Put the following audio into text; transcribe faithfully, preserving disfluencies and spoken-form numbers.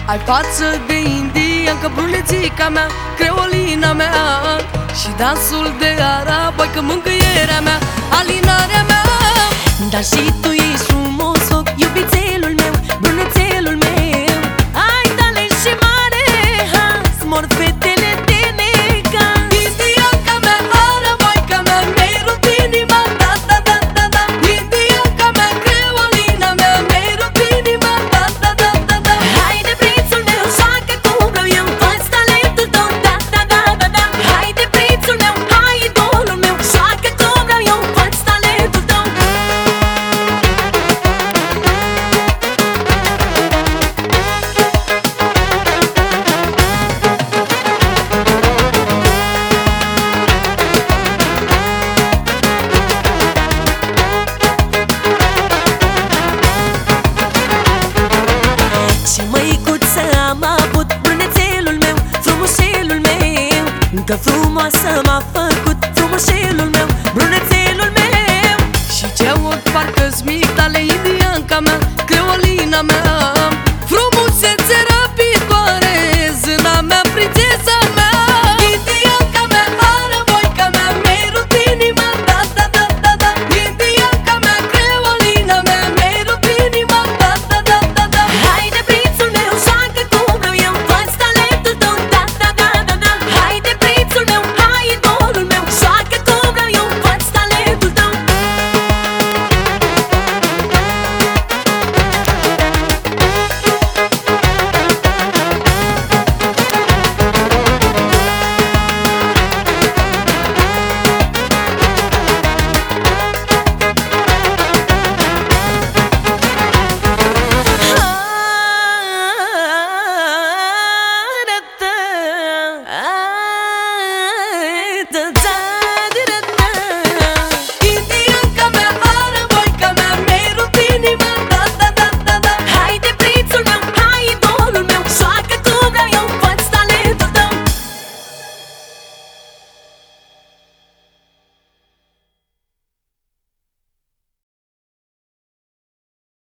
Ai față de indiancă, brunețica mea, creolina mea, și dansul de arab, hai că mângâierea mea, alinarea mea. Dar și tu ești frumos, foc, iubițelul meu, brunețelul meu. Ai talent și mare has, mor fetele de necaz. Indianca mea, arabaica mea, mi-ai rupt inima, da, da, da, da, da. Indianca mea, creolina mea, mi-ai rupt inima, da, da, da, da, da. Haide, prințul meu, joacă cum vreau eu, fă-ți talentul tău, da, da, da, da, da. Haide, prințul meu, hai, idolul meu, joacă cum vreau eu, fă-ți talentul tău. Ce măicuță am avut, brunețelul meu, frumușelul meu. Că frumoasă m-a făcut, frumușelul meu, brunețelul meu. Și ce ochi parcă-s mic, tale indianca mea, creolina mea.